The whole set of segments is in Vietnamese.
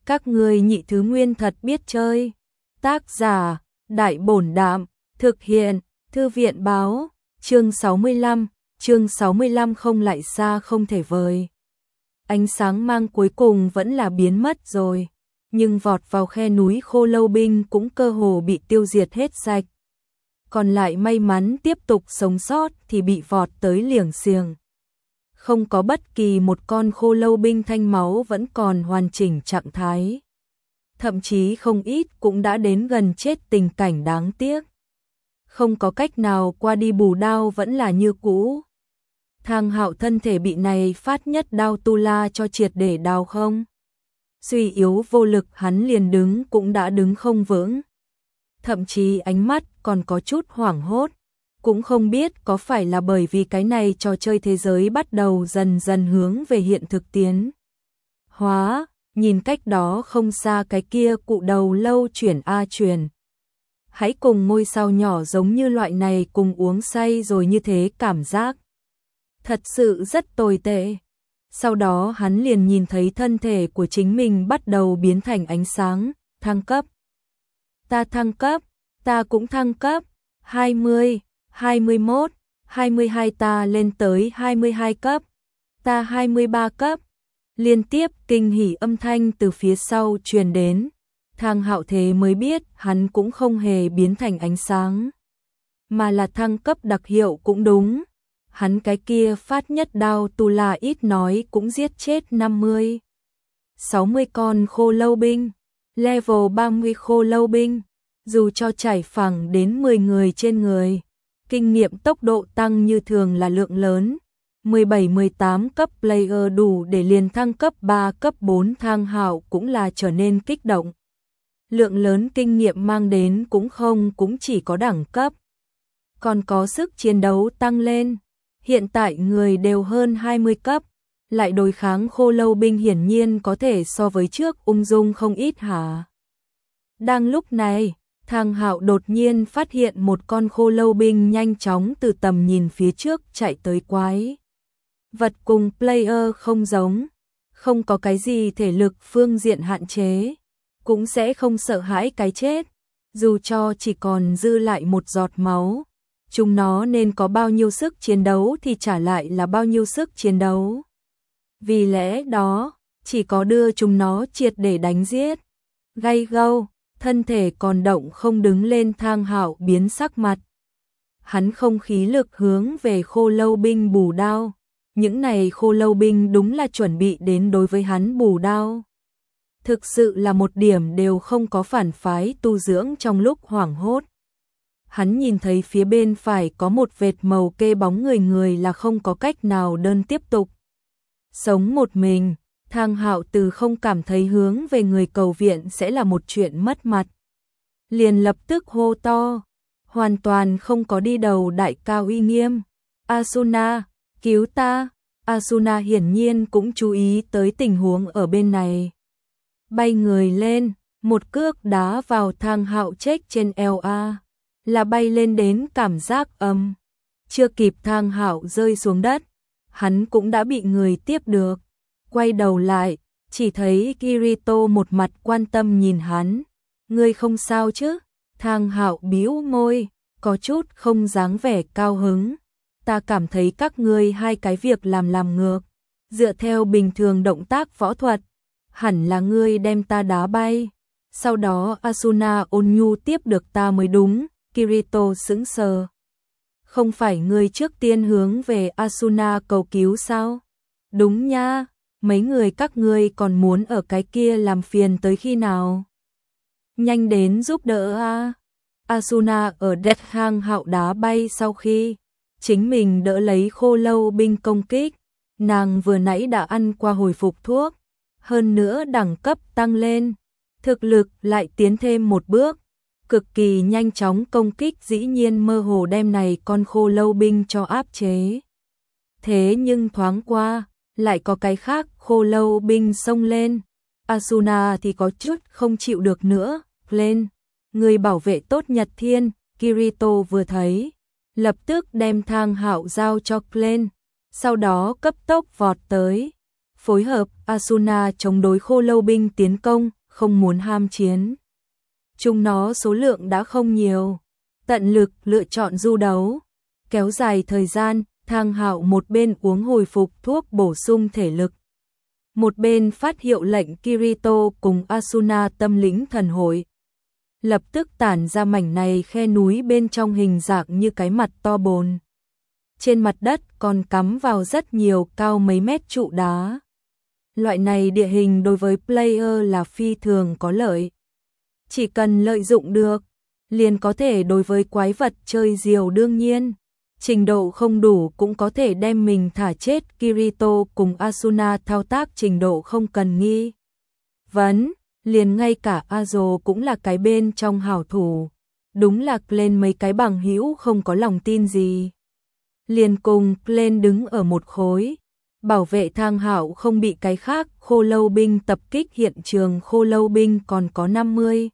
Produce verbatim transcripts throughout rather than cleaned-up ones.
Các ngươi nhị thứ nguyên thật biết chơi. Tác giả, Đại Bổn Đạm, thực hiện, Thư viện Báo, chương sáu mươi lăm, chương sáu mươi lăm không lại xa không thể vời. Ánh sáng mang cuối cùng vẫn là biến mất rồi, nhưng vọt vào khe núi Khô Lâu binh cũng cơ hồ bị tiêu diệt hết sạch. Còn lại may mắn tiếp tục sống sót thì bị vọt tới liềng xiềng. Không có bất kỳ một con Khô Lâu binh thanh máu vẫn còn hoàn chỉnh trạng thái. Thậm chí không ít cũng đã đến gần chết tình cảnh đáng tiếc. Không có cách nào qua đi bù đao vẫn là như cũ. Thang Hạo thân thể bị này phát nhất đao tu la cho triệt để đào không. Suy yếu vô lực hắn liền đứng cũng đã đứng không vững. Thậm chí ánh mắt còn có chút hoảng hốt. Cũng không biết có phải là bởi vì cái này trò chơi thế giới bắt đầu dần dần hướng về hiện thực tiến. Hóa, nhìn cách đó không xa cái kia cụ đầu lâu chuyển a chuyển. Hãy cùng ngôi sao nhỏ giống như loại này cùng uống say rồi như thế cảm giác. Thật sự rất tồi tệ. Sau đó hắn liền nhìn thấy thân thể của chính mình bắt đầu biến thành ánh sáng, thăng cấp. Ta thăng cấp, ta cũng thăng cấp, hai mươi, hai mươi mốt, hai mươi hai ta lên tới hai mươi hai cấp, ta hai mươi ba cấp. Liên tiếp kinh hỉ âm thanh từ phía sau truyền đến. Thang Hạo thế mới biết hắn cũng không hề biến thành ánh sáng, mà là thăng cấp đặc hiệu cũng đúng. Hắn cái kia phát nhất đao tu la ít nói cũng giết chết năm mươi, sáu mươi con Khô Lâu binh, level ba mươi Khô Lâu binh, dù cho trải phẳng đến mười người trên người, kinh nghiệm tốc độ tăng như thường là lượng lớn. mười bảy mười tám cấp player đủ để liền thăng cấp ba cấp bốn. Thang Hạo cũng là trở nên kích động. Lượng lớn kinh nghiệm mang đến cũng không cũng chỉ có đẳng cấp, còn có sức chiến đấu tăng lên. Hiện tại người đều hơn hai mươi cấp, lại đối kháng Khô Lâu binh hiển nhiên có thể so với trước ung dung không ít hả. Đang lúc này, Thang Hạo đột nhiên phát hiện một con Khô Lâu binh nhanh chóng từ tầm nhìn phía trước chạy tới quái. Vật cùng player không giống, không có cái gì thể lực phương diện hạn chế, cũng sẽ không sợ hãi cái chết, dù cho chỉ còn dư lại một giọt máu. Chúng nó nên có bao nhiêu sức chiến đấu thì trả lại là bao nhiêu sức chiến đấu. Vì lẽ đó, chỉ có đưa chúng nó triệt để đánh giết. Gay gâu, thân thể còn động không đứng lên. Thang Hạo biến sắc mặt. Hắn không khí lực hướng về Khô Lâu binh bù đao. Những này Khô Lâu binh đúng là chuẩn bị đến đối với hắn bù đao. Thực sự là một điểm đều không có phản phái tu dưỡng. Trong lúc hoảng hốt, hắn nhìn thấy phía bên phải có một vệt màu kê bóng người người là không có cách nào đơn tiếp tục sống một mình. Thang Hạo từ không cảm thấy hướng về người cầu viện sẽ là một chuyện mất mặt, liền lập tức hô to, hoàn toàn không có đi đầu đại cao uy nghiêm. Asuna, cứu ta. Asuna hiển nhiên cũng chú ý tới tình huống ở bên này. Bay người lên, một cước đá vào Thang Hạo chết trên eo a. Là bay lên đến cảm giác âm. Chưa kịp Thang Hạo rơi xuống đất, hắn cũng đã bị người tiếp được. Quay đầu lại, chỉ thấy Kirito một mặt quan tâm nhìn hắn. Ngươi không sao chứ? Thang Hạo bĩu môi, có chút không dáng vẻ cao hứng. Ta cảm thấy các ngươi hai cái việc làm làm ngược. Dựa theo bình thường động tác võ thuật, hẳn là ngươi đem ta đá bay. Sau đó Asuna ôn nhu tiếp được ta mới đúng. Kirito sững sờ. Không phải ngươi trước tiên hướng về Asuna cầu cứu sao? Đúng nha, mấy người các ngươi còn muốn ở cái kia làm phiền tới khi nào? Nhanh đến giúp đỡ a. Asuna ở Death Hang Hạo đá bay sau khi chính mình đỡ lấy Khô Lâu binh công kích, nàng vừa nãy đã ăn qua hồi phục thuốc, hơn nữa đẳng cấp tăng lên, thực lực lại tiến thêm một bước. Cực kỳ nhanh chóng công kích dĩ nhiên mơ hồ đem này con Khô Lâu binh cho áp chế. Thế nhưng thoáng qua, lại có cái khác Khô Lâu binh xông lên. Asuna thì có chút không chịu được nữa, lên. Người bảo vệ tốt Nhật Thiên, Kirito vừa thấy, lập tức đem Thang Hạo giao cho Glenn, sau đó cấp tốc vọt tới. phối hợp Asuna chống đối khô lâu binh tiến công, không muốn ham chiến. Chúng nó số lượng đã không nhiều, tận lực lựa chọn du đấu, kéo dài thời gian. Thang Hạo một bên uống hồi phục thuốc bổ sung thể lực, một bên phát hiệu lệnh Kirito cùng Asuna tâm lĩnh thần hội. Lập tức tản ra mảnh này khe núi bên trong hình dạng như cái mặt to bồn. Trên mặt đất còn cắm vào rất nhiều cao mấy mét trụ đá. Loại này địa hình đối với player là phi thường có lợi. Chỉ cần lợi dụng được, liền có thể đối với quái vật chơi diều đương nhiên. Trình độ không đủ cũng có thể đem mình thả chết. Kirito cùng Asuna thao tác trình độ không cần nghi vấn, liền ngay cả Azo cũng là cái bên trong hảo thủ. Đúng là lên mấy cái bằng hữu không có lòng tin gì. Liền cùng lên đứng ở một khối, bảo vệ Thang Hạo không bị cái khác khô lâu binh tập kích. Hiện trường khô lâu binh còn có năm mươi,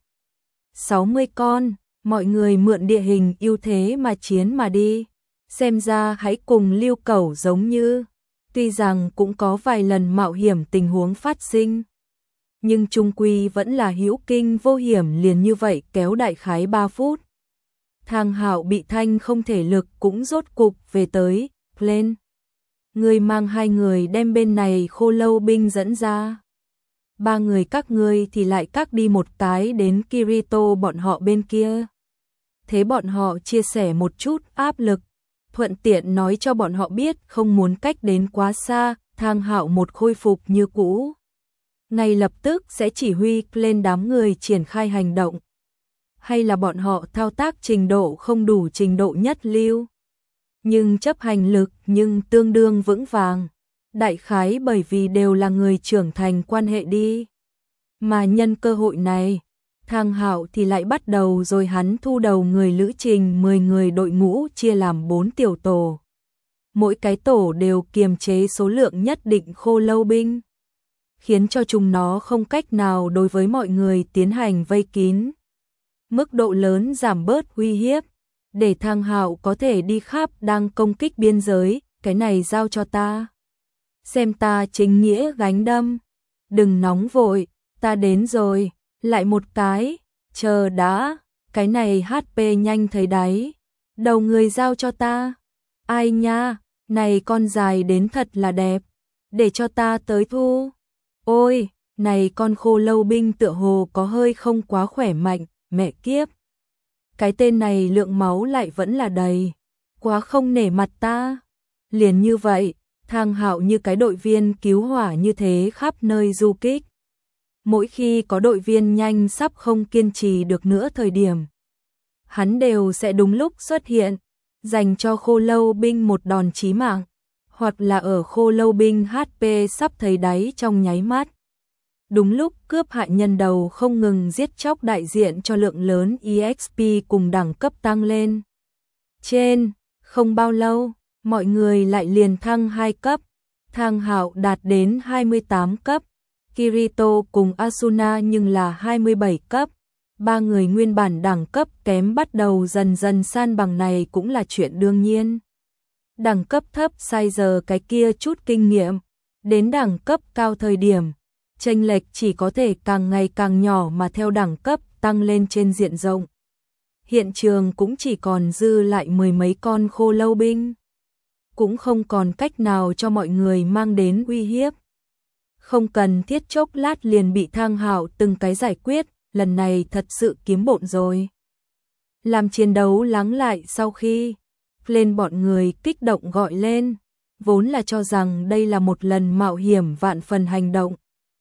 sáu mươi con, mọi người mượn địa hình ưu thế mà chiến mà đi. Xem ra hãy cùng Lưu Cẩu giống như, tuy rằng cũng có vài lần mạo hiểm tình huống phát sinh, nhưng chung quy vẫn là hữu kinh vô hiểm. Liền như vậy kéo đại khái ba phút. Thang Hạo bị thanh không thể lực cũng rốt cục về tới. Lên, người mang hai người đem bên này khô lâu binh dẫn ra. Ba người các ngươi thì lại cắt đi một cái đến Kirito bọn họ bên kia. Thế bọn họ chia sẻ một chút áp lực, thuận tiện nói cho bọn họ biết không muốn cách đến quá xa. Thang Hạo một khôi phục như cũ, ngay lập tức sẽ chỉ huy lên đám người triển khai hành động. Hay là bọn họ thao tác trình độ không đủ trình độ nhất lưu, nhưng chấp hành lực nhưng tương đương vững vàng. Đại khái bởi vì đều là người trưởng thành quan hệ đi. Mà nhân cơ hội này, Thang Hạo thì lại bắt đầu rồi hắn thu đầu người lữ trình mười người đội ngũ chia làm bốn tiểu tổ. Mỗi cái tổ đều kiềm chế số lượng nhất định khô lâu binh, khiến cho chúng nó không cách nào đối với mọi người tiến hành vây kín. Mức độ lớn giảm bớt uy hiếp, để Thang Hạo có thể đi khắp đang công kích biên giới. Cái này giao cho ta, xem ta chính nghĩa gánh đâm. Đừng nóng vội, ta đến rồi. Lại một cái, chờ đã, cái này hát pê nhanh thấy đáy. Đầu người giao cho ta. Ai nha, này con dài đến thật là đẹp, để cho ta tới thu. Ôi, này con khô lâu binh tựa hồ có hơi không quá khỏe mạnh, mẹ kiếp. Cái tên này lượng máu lại vẫn là đầy, quá không nể mặt ta. Liền như vậy, Thang Hạo như cái đội viên cứu hỏa như thế khắp nơi du kích. Mỗi khi có đội viên nhanh sắp không kiên trì được nữa thời điểm, hắn đều sẽ đúng lúc xuất hiện, dành cho khô lâu binh một đòn chí mạng, hoặc là ở khô lâu binh hát pê sắp thấy đáy trong nháy mắt. Đúng lúc cướp hại nhân đầu không ngừng giết chóc đại diện cho lượng lớn e ích pê cùng đẳng cấp tăng lên. Trên, không bao lâu, mọi người lại liền thăng hai cấp. Thang Hạo đạt đến hai mươi tám cấp, Kirito cùng Asuna nhưng là hai mươi bảy cấp. Ba người nguyên bản đẳng cấp kém bắt đầu dần dần san bằng, này cũng là chuyện đương nhiên. Đẳng cấp thấp sai giờ cái kia chút kinh nghiệm, đến đẳng cấp cao thời điểm, chênh lệch chỉ có thể càng ngày càng nhỏ mà theo đẳng cấp tăng lên trên diện rộng. Hiện trường cũng chỉ còn dư lại mười mấy con khô lâu binh, cũng không còn cách nào cho mọi người mang đến uy hiếp. Không cần thiết chốc lát liền bị Thang Hạo từng cái giải quyết, lần này thật sự kiếm bộn rồi. Làm chiến đấu lắng lại sau khi lên, bọn người kích động gọi lên, vốn là cho rằng đây là một lần mạo hiểm vạn phần hành động.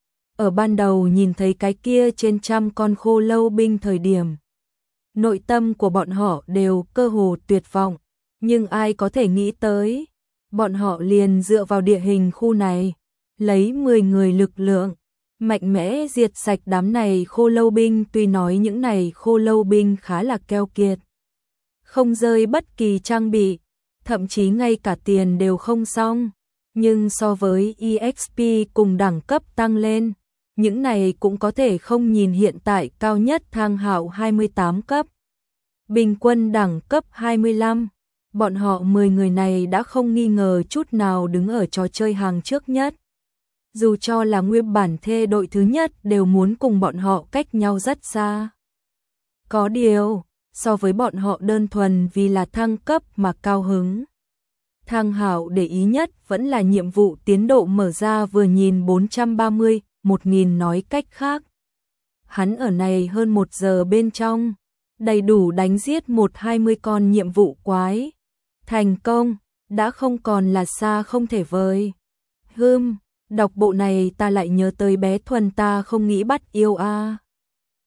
Ở ban đầu nhìn thấy cái kia trên trăm con khô lâu binh thời điểm, nội tâm của bọn họ đều cơ hồ tuyệt vọng, nhưng ai có thể nghĩ tới, bọn họ liền dựa vào địa hình khu này, lấy mười người lực lượng, mạnh mẽ diệt sạch đám này khô lâu binh. Tuy nói những này khô lâu binh khá là keo kiệt, không rơi bất kỳ trang bị, thậm chí ngay cả tiền đều không xong, nhưng so với e ích pê cùng đẳng cấp tăng lên, những này cũng có thể không nhìn hiện tại cao nhất Thang Hạo hai mươi tám cấp, bình quân đẳng cấp hai mươi lăm, bọn họ mười người này đã không nghi ngờ chút nào đứng ở trò chơi hàng trước nhất. Dù cho là nguyên bản thê đội thứ nhất đều muốn cùng bọn họ cách nhau rất xa. Có điều, so với bọn họ đơn thuần vì là thăng cấp mà cao hứng. Thang Hảo để ý nhất vẫn là nhiệm vụ tiến độ mở ra vừa nhìn bốn trăm ba mươi, một nghìn nói cách khác. Hắn ở này hơn một giờ bên trong, đầy đủ đánh giết một hai mươi con nhiệm vụ quái. Thành công, đã không còn là xa không thể vời. Hưm, đọc bộ này ta lại nhớ tới bé Thuần ta không nghĩ bắt yêu a.